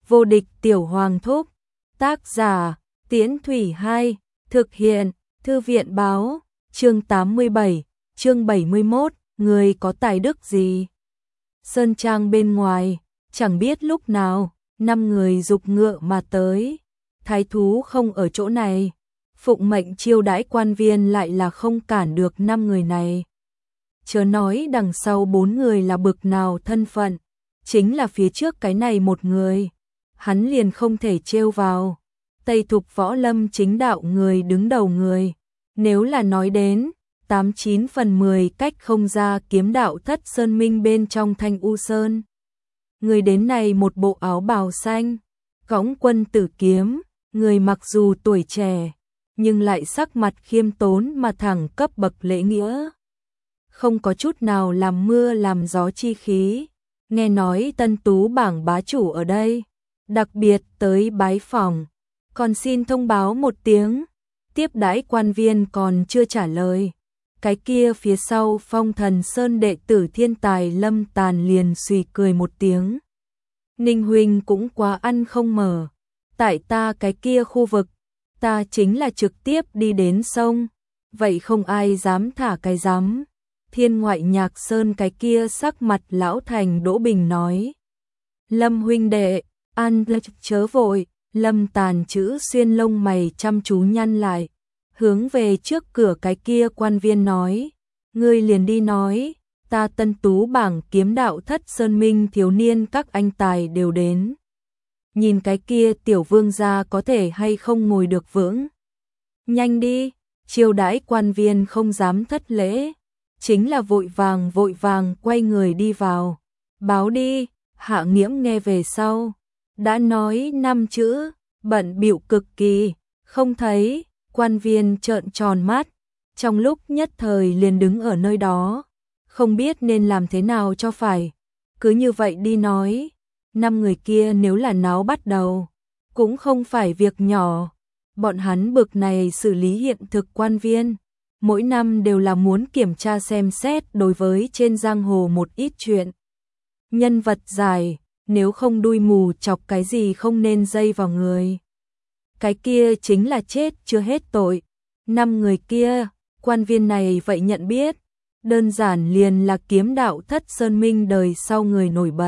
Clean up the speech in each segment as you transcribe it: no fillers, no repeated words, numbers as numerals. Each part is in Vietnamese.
Vô địch tiểu hoàng thúc. Tác giả, Tiễn Thủy 2, thực hiện, Thư viện báo, chương 87, chương 71, người có tài đức gì? Sơn trang bên ngoài, chẳng biết lúc nào, 5 người giục ngựa mà tới. Thái thú không ở chỗ này, phụng mệnh chiêu đãi quan viên lại là không cản được 5 người này. Chớ nói đằng sau 4 người là bực nào thân phận, chính là phía trước cái này một người, hắn liền không thể trêu vào. Tây Thục Võ Lâm chính đạo người đứng đầu người, nếu là nói đến 89 phần 10 cách không ra kiếm đạo Thất Sơn Minh bên trong Thanh U Sơn. Người đến này một bộ áo bào xanh, cõng quân tử kiếm, người mặc dù tuổi trẻ, nhưng lại sắc mặt khiêm tốn mà thẳng cấp bậc lễ nghĩa. Không có chút nào làm mưa làm gió chi khí. Nghe nói Tân Tú bảng bá chủ ở đây, đặc biệt tới bái phỏng, còn xin thông báo một tiếng. Tiếp đãi quan viên còn chưa trả lời, cái kia phía sau Phong Thần Sơn đệ tử thiên tài Lâm Tàn liền suy cười một tiếng. Ninh huynh cũng quá ăn không mở, tại ta cái kia khu vực, ta chính là trực tiếp đi đến sông, vậy không ai dám thả cái dám. Thiên Ngoại Nhạc Sơn cái kia sắc mặt lão thành Đỗ Bình nói. Lâm huynh đệ, an chớ vội. Lâm Tàn chữ xuyên lông mày chăm chú nhăn lại, hướng về trước cửa cái kia quan viên nói, ngươi liền đi nói, ta Tân Tú bảng kiếm đạo Thất Sơn Minh thiếu niên các anh tài đều đến. Nhìn cái kia tiểu vương gia có thể hay không ngồi được vững. Nhanh đi, chiêu đãi quan viên không dám thất lễ, chính là vội vàng quay người đi vào. Báo đi, Hạ Nghiễm nghe về sau, đã nói 5 chữ, bận bịu cực kỳ, không thấy. Quan viên trợn tròn mắt, trong lúc nhất thời liền đứng ở nơi đó, không biết nên làm thế nào cho phải. Cứ như vậy đi nói, 5 người kia nếu là náo bắt đầu, cũng không phải việc nhỏ. Bọn hắn bực này xử lý hiện thực quan viên, mỗi năm đều là muốn kiểm tra xem xét đối với trên giang hồ một ít chuyện. Nhân vật dài, nếu không đuôi mù chọc cái gì không nên dây vào người. Cái kia chính là chết chưa hết tội. 5 người kia, quan viên này vậy nhận biết, đơn giản liền là kiếm đạo Thất Sơn Minh đời sau người nổi bật.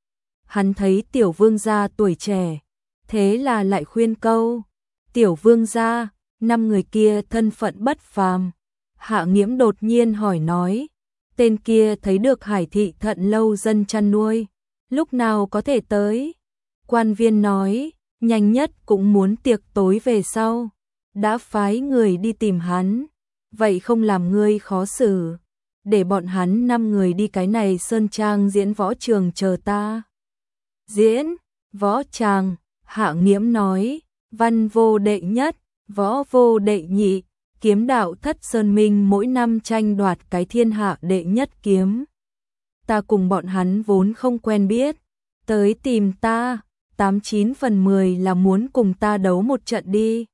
Hắn thấy tiểu vương gia tuổi trẻ, thế là lại khuyên câu, tiểu vương gia, 5 người kia thân phận bất phàm. Hạ Nghiễm đột nhiên hỏi nói, tên kia thấy được Hải thị Thận lâu dân chăn nuôi, lúc nào có thể tới? Quan viên nói, nhanh nhất cũng muốn tiệc tối về sau, đã phái người đi tìm hắn, vậy không làm ngươi khó xử, để bọn hắn 5 người đi cái này sơn trang diễn võ trường chờ ta. Diễn, võ tràng, Hạ Nghiễm nói, văn vô đệ nhất, võ vô đệ nhị, kiếm đạo Thất Sơn Minh mỗi năm tranh đoạt cái thiên hạ đệ nhất kiếm. Ta cùng bọn hắn vốn không quen biết, tới tìm ta, 89 phần 10 là muốn cùng ta đấu một trận đi.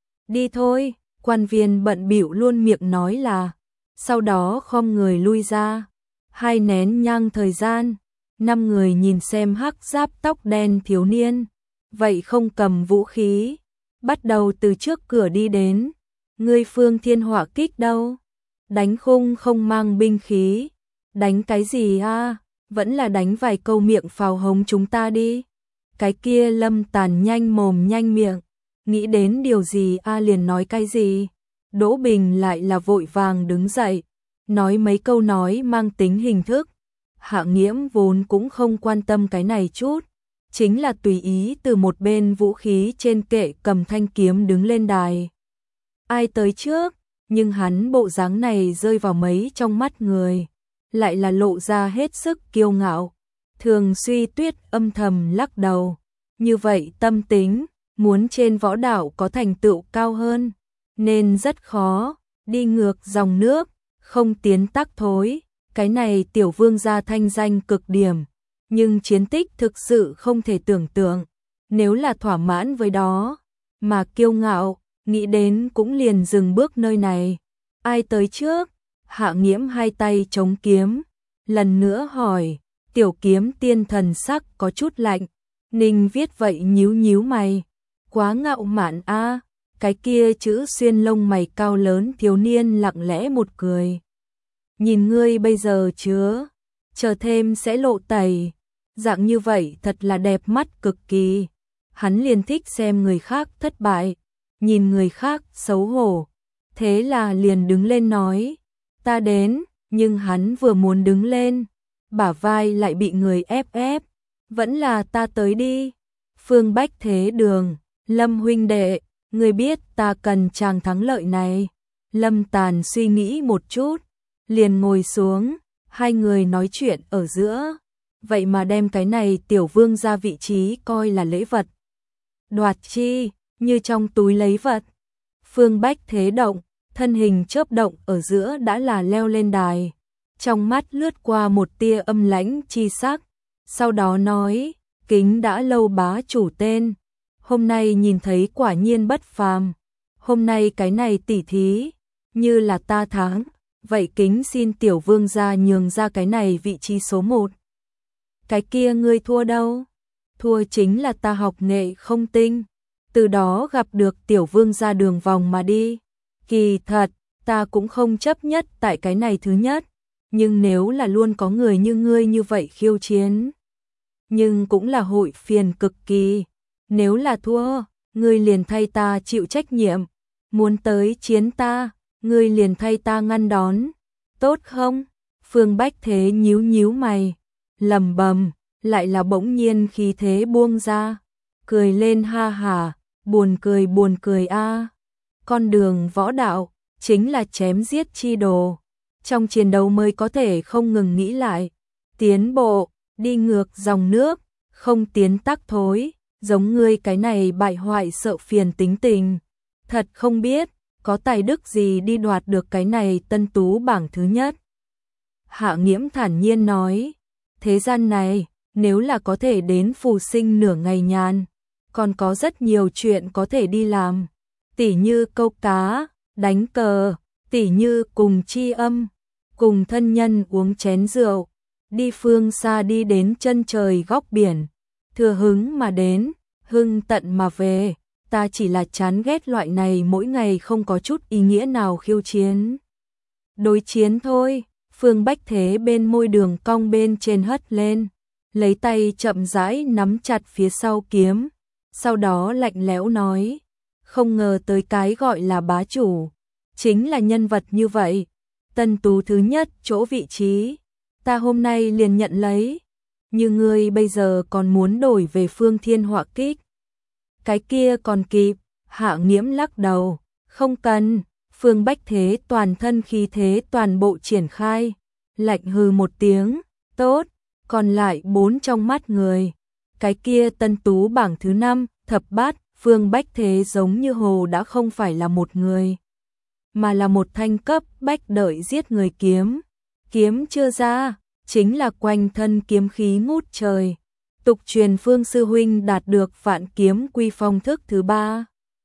Đi thôi, quan viên bận bịu luôn miệng nói là, sau đó khom người lui ra. 2 nén nhang thời gian, 5 người nhìn xem hắc giáp tóc đen thiếu niên, vậy không cầm vũ khí, bắt đầu từ trước cửa đi đến. Ngươi Phương Thiên Hỏa Kích đâu? Đánh khung không mang binh khí, đánh cái gì a? Vẫn là đánh vài câu miệng phào hống chúng ta đi. Cái kia Lâm Tàn nhanh mồm nhanh miệng, nghĩ đến điều gì a liền nói cái gì. Đỗ Bình lại là vội vàng đứng dậy, nói mấy câu nói mang tính hình thức. Hạ Nghiễm vốn cũng không quan tâm cái này chút, chính là tùy ý từ một bên vũ khí trên kệ cầm thanh kiếm đứng lên đài. Ai tới trước, nhưng hắn bộ dáng này rơi vào mấy trong mắt người, lại là lộ ra hết sức kiêu ngạo. Thường Suy Tuyết âm thầm lắc đầu, như vậy tâm tính, muốn trên võ đạo có thành tựu cao hơn, nên rất khó, đi ngược dòng nước, không tiến tắc thối. Cái này tiểu vương gia thanh danh cực điểm, nhưng chiến tích thực sự không thể tưởng tượng, nếu là thỏa mãn với đó, mà kiêu ngạo, nghĩ đến cũng liền dừng bước nơi này. Ai tới trước? Hạ Nghiễm 2 tay chống kiếm, lần nữa hỏi. Tiểu kiếm tiên thần sắc có chút lạnh, Ninh Viết vậy nhíu nhíu mày, quá ngạo mạn a. Cái kia chữ xuyên lông mày cao lớn thiếu niên lặng lẽ một cười. Nhìn ngươi bây giờ chứa, chờ thêm sẽ lộ tẩy, dạng như vậy thật là đẹp mắt cực kỳ. Hắn liền thích xem người khác thất bại, nhìn người khác xấu hổ. Thế là liền đứng lên nói, ta đến, nhưng hắn vừa muốn đứng lên, bả vai lại bị người ép ép, vẫn là ta tới đi. Phương Bách Thế Đường, Lâm huynh đệ, ngươi biết ta cần chàng thắng lợi này. Lâm Tàn suy nghĩ một chút, liền ngồi xuống, hai người nói chuyện ở giữa. Vậy mà đem cái này tiểu vương ra vị trí coi là lễ vật. Đoạt chi, như trong túi lấy vật. Phương Bách Thế động, thân hình chớp động ở giữa đã là leo lên đài. Trong mắt lướt qua một tia âm lãnh chi sắc, sau đó nói, kính đã lâu bá chủ tên. Hôm nay nhìn thấy quả nhiên bất phàm. Hôm nay cái này tỉ thí, như là ta thắng, vậy kính xin tiểu vương gia nhường ra cái này vị trí số 1. Cái kia ngươi thua đâu? Thua chính là ta học nghệ không tinh, từ đó gặp được tiểu vương gia đường vòng mà đi. Kỳ thật, ta cũng không chấp nhất tại cái này thứ nhất, nhưng nếu là luôn có người như ngươi như vậy khiêu chiến, nhưng cũng là hội phiền cực kỳ. Nếu là thua, ngươi liền thay ta chịu trách nhiệm, muốn tới chiến ta, ngươi liền thay ta ngăn đón, tốt không? Phương Bách Thế nhíu nhíu mày, lẩm bẩm, lại là bỗng nhiên khí thế buông ra, cười lên ha hả, buồn cười a. Con đường võ đạo chính là chém giết chi đồ, trong chiến đấu mới có thể không ngừng nghĩ lại, tiến bộ, đi ngược dòng nước, không tiến tắc thối, giống ngươi cái này bại hoại sợ phiền tính tình, thật không biết có tài đức gì đi đoạt được cái này tân tú bảng thứ nhất. Hạ Nghiễm thản nhiên nói, thế gian này, nếu là có thể đến phù sinh nửa ngày nhàn, còn có rất nhiều chuyện có thể đi làm, tỉ như câu cá, đánh cờ, tỉ như cùng tri âm, cùng thân nhân uống chén rượu, đi phương xa đi đến chân trời góc biển, thừa hứng mà đến, hưng tận mà về. Ta chỉ là chán ghét loại này mỗi ngày không có chút ý nghĩa nào khiêu chiến. Đối chiến thôi. Phương Bách Thế bên môi đường cong bên trên hất lên, lấy tay chậm rãi nắm chặt phía sau kiếm, sau đó lạnh lẽo nói, không ngờ tới cái gọi là bá chủ, chính là nhân vật như vậy. Tân tú thứ nhất chỗ vị trí, ta hôm nay liền nhận lấy, như ngươi bây giờ còn muốn đổi về Phương Thiên Họa Kích. Cái kia còn kịp. Hạ Nghiễm lắc đầu, không cần. Phương Bách Thế toàn thân khí thế toàn bộ triển khai, lạnh hừ một tiếng, tốt, còn lại 4 trong mắt người. Cái kia tân tú bảng thứ 5, thập bát, Phương Bách Thế giống như hồ đã không phải là một người, mà là một thanh cấp bách đợi giết người kiếm. Kiếm chưa ra, chính là quanh thân kiếm khí ngút trời. Tục truyền Phương sư huynh đạt được vạn kiếm quy phong thức thứ 3.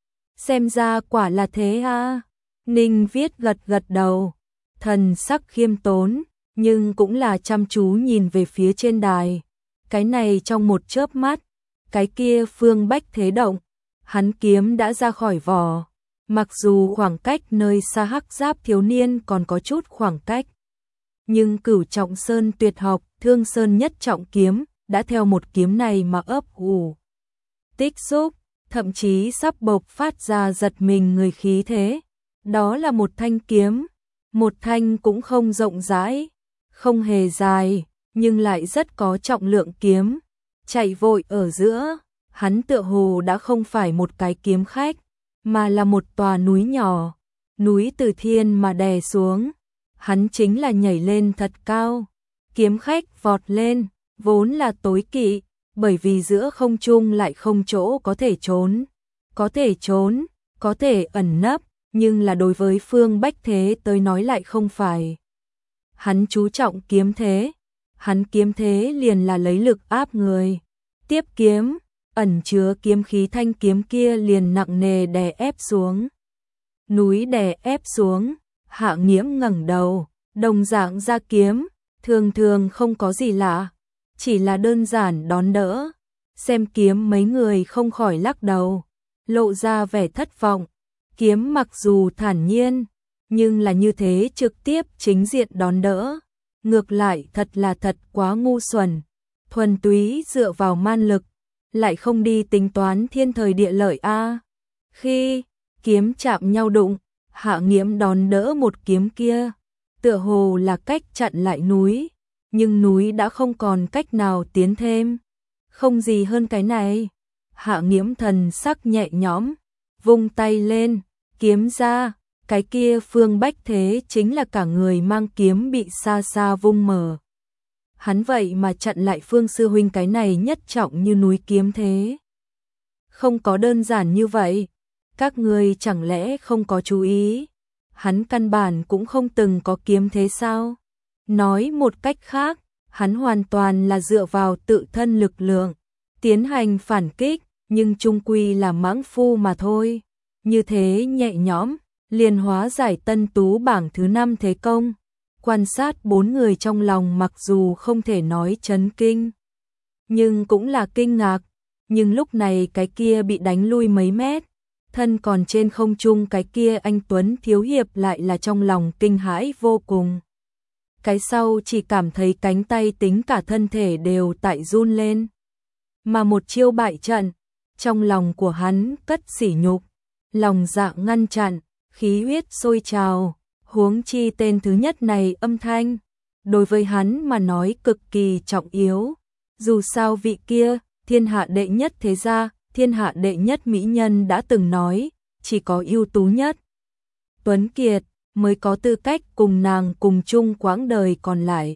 Xem ra quả là thế ha. Ninh Viết gật gật đầu, thần sắc khiêm tốn, nhưng cũng là chăm chú nhìn về phía trên đài. Cái này trong một chớp mắt, cái kia Phương Bách Thế động, hắn kiếm đã ra khỏi vỏ. Mặc dù khoảng cách nơi xa Hắc Giáp thiếu niên còn có chút khoảng cách, nhưng Cửu Trọng Sơn tuyệt học, Thương Sơn nhất trọng kiếm đã theo một kiếm này mà ấp ủ, tích xúc, thậm chí sắp bộc phát ra giật mình người khí thế. Đó là một thanh kiếm, một thanh cũng không rộng rãi, không hề dài, nhưng lại rất có trọng lượng kiếm. Chạy vội ở giữa, hắn tựa hồ đã không phải một cái kiếm khách, mà là một tòa núi nhỏ, núi từ thiên mà đè xuống. Hắn chính là nhảy lên thật cao, kiếm khách vọt lên, vốn là tối kỵ, bởi vì giữa không trung lại không chỗ có thể trốn, có thể ẩn nấp. Nhưng là đối với Phương Bách Thế tới nói lại không phải. Hắn chú trọng kiếm thế, hắn kiếm thế liền là lấy lực áp người. Tiếp kiếm, ẩn chứa kiếm khí thanh kiếm kia liền nặng nề đè ép xuống. Núi đè ép xuống, Hạ Nghiễm ngẩng đầu, đồng dạng ra kiếm, thường thường không có gì lạ, chỉ là đơn giản đón đỡ. Xem kiếm mấy người không khỏi lắc đầu, lộ ra vẻ thất vọng. Kiếm mặc dù thản nhiên, nhưng là như thế trực tiếp chính diện đón đỡ. Ngược lại thật là thật quá ngu xuẩn, thuần túy dựa vào man lực, lại không đi tính toán thiên thời địa lợi a. Khi kiếm chạm nhau đụng, Hạ Nghiễm đón đỡ một kiếm kia, tựa hồ là cách chặn lại núi, nhưng núi đã không còn cách nào tiến thêm. Không gì hơn cái này. Hạ Nghiễm thần sắc nhẹ nhõm, vung tay lên, kiếm ra, cái kia Phương Bách Thế chính là cả người mang kiếm bị xa xa vung mở. Hắn vậy mà chặn lại Phương sư huynh cái này nhất trọng như núi kiếm thế. Không có đơn giản như vậy, các ngươi chẳng lẽ không có chú ý, hắn căn bản cũng không từng có kiếm thế sao? Nói một cách khác, hắn hoàn toàn là dựa vào tự thân lực lượng, tiến hành phản kích, nhưng chung quy là mãng phu mà thôi. Như thế nhẹ nhõm, liền hóa giải Tân Tú bảng thứ 5 thế công. Quan sát bốn người trong lòng mặc dù không thể nói chấn kinh, nhưng cũng là kinh ngạc. Nhưng lúc này cái kia bị đánh lui mấy mét, thân còn trên không trung cái kia anh Tuấn thiếu hiệp lại là trong lòng kinh hãi vô cùng. Cái sau chỉ cảm thấy cánh tay tính cả thân thể đều tại run lên. Mà một chiêu bại trận, trong lòng của hắn cất sỉ nhục, lòng dạ ngăn chặn, khí huyết sôi trào, huống chi tên thứ nhất này âm thanh, đối với hắn mà nói cực kỳ trọng yếu. Dù sao vị kia, thiên hạ đệ nhất thế gia, thiên hạ đệ nhất mỹ nhân đã từng nói, chỉ có ưu tú nhất Tuấn Kiệt mới có tư cách cùng nàng cùng chung quãng đời còn lại.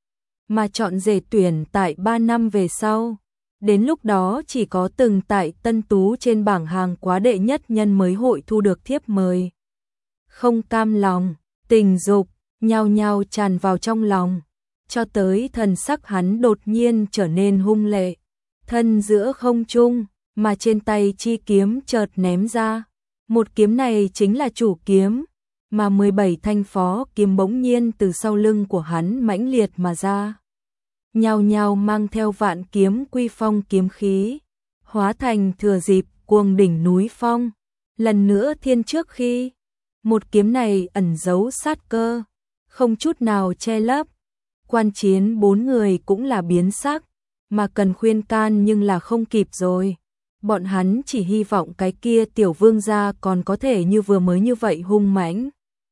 Mà chọn rể tuyển tại 3 năm về sau, đến lúc đó chỉ có từng tại Tân Tú trên bảng hàng quá đệ nhất nhân mới hội thu được thiếp mời. Không cam lòng, tình dục, nhao nhao tràn vào trong lòng, cho tới thần sắc hắn đột nhiên trở nên hung lệ. Thân giữa không trung, mà trên tay chi kiếm chợt ném ra. Một kiếm này chính là chủ kiếm, mà 17 thanh phó kiếm bỗng nhiên từ sau lưng của hắn mãnh liệt mà ra. Nhao nhao mang theo vạn kiếm quy phong kiếm khí, hóa thành thừa dịp cuồng đỉnh núi phong. Lần nữa thiên trước khi, một kiếm này ẩn giấu sát cơ, không chút nào che lấp. Quan chiến bốn người cũng là biến sắc, mà cần khuyên can nhưng là không kịp rồi. Bọn hắn chỉ hy vọng cái kia tiểu vương gia còn có thể như vừa mới như vậy hung mãnh.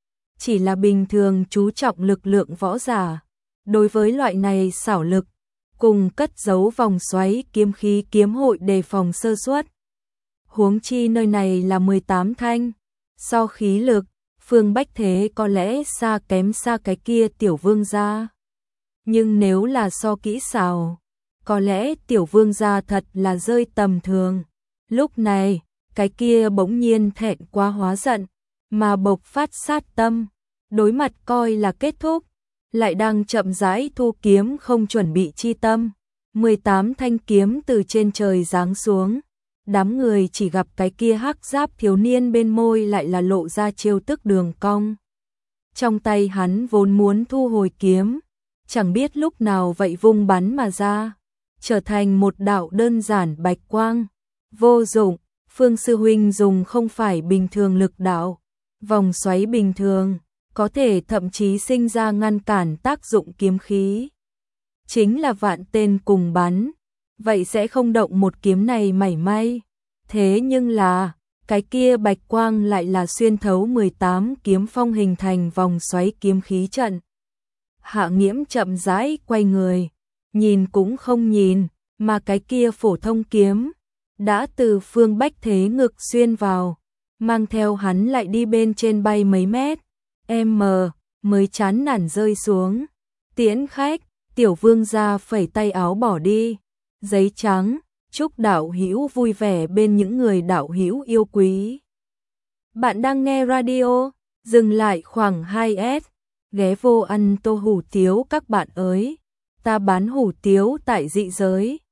Chỉ là bình thường chú trọng lực lượng võ giả, đối với loại này xảo lực, cùng cất giấu vòng xoáy kiếm khí kiếm hội đề phòng sơ suất. Huống chi nơi này là 18 thanh, so khí lực, Phương Bách Thế có lẽ xa kém xa cái kia tiểu vương gia. Nhưng nếu là so kỹ xảo, có lẽ tiểu vương gia thật là rơi tầm thường. Lúc này, cái kia bỗng nhiên thẹn quá hóa giận, mà bộc phát sát tâm, đối mặt coi là kết thúc, lại đang chậm rãi thu kiếm không chuẩn bị chi tâm. 18 thanh kiếm từ trên trời giáng xuống, đám người chỉ gặp cái kia hắc giáp thiếu niên bên môi lại là lộ ra trêu tức đường cong. Trong tay hắn vốn muốn thu hồi kiếm, chẳng biết lúc nào vậy vung bắn mà ra, trở thành một đạo đơn giản bạch quang. Vô dụng, Phương sư huynh dùng không phải bình thường lực đạo, vòng xoáy bình thường, có thể thậm chí sinh ra ngăn cản tác dụng kiếm khí. Chính là vạn tên cùng bắn, vậy sẽ không động một kiếm này mảy may. Thế nhưng là, cái kia bạch quang lại là xuyên thấu 18 kiếm phong hình thành vòng xoáy kiếm khí trận. Hạ Nghiễm chậm rãi quay người, nhìn cũng không nhìn, mà cái kia phổ thông kiếm đã từ Phương Bách Thế ngực xuyên vào, mang theo hắn lại đi bên trên bay mấy mét, mới chán nản rơi xuống. Tiễn khách, tiểu vương gia phẩy tay áo bỏ đi. Giấy trắng, chúc đạo hữu vui vẻ bên những người đạo hữu yêu quý. Bạn đang nghe radio, dừng lại khoảng 2S, ghé vô ăn tô hủ tiếu các bạn ơi. Ta bán hủ tiếu tại dị giới.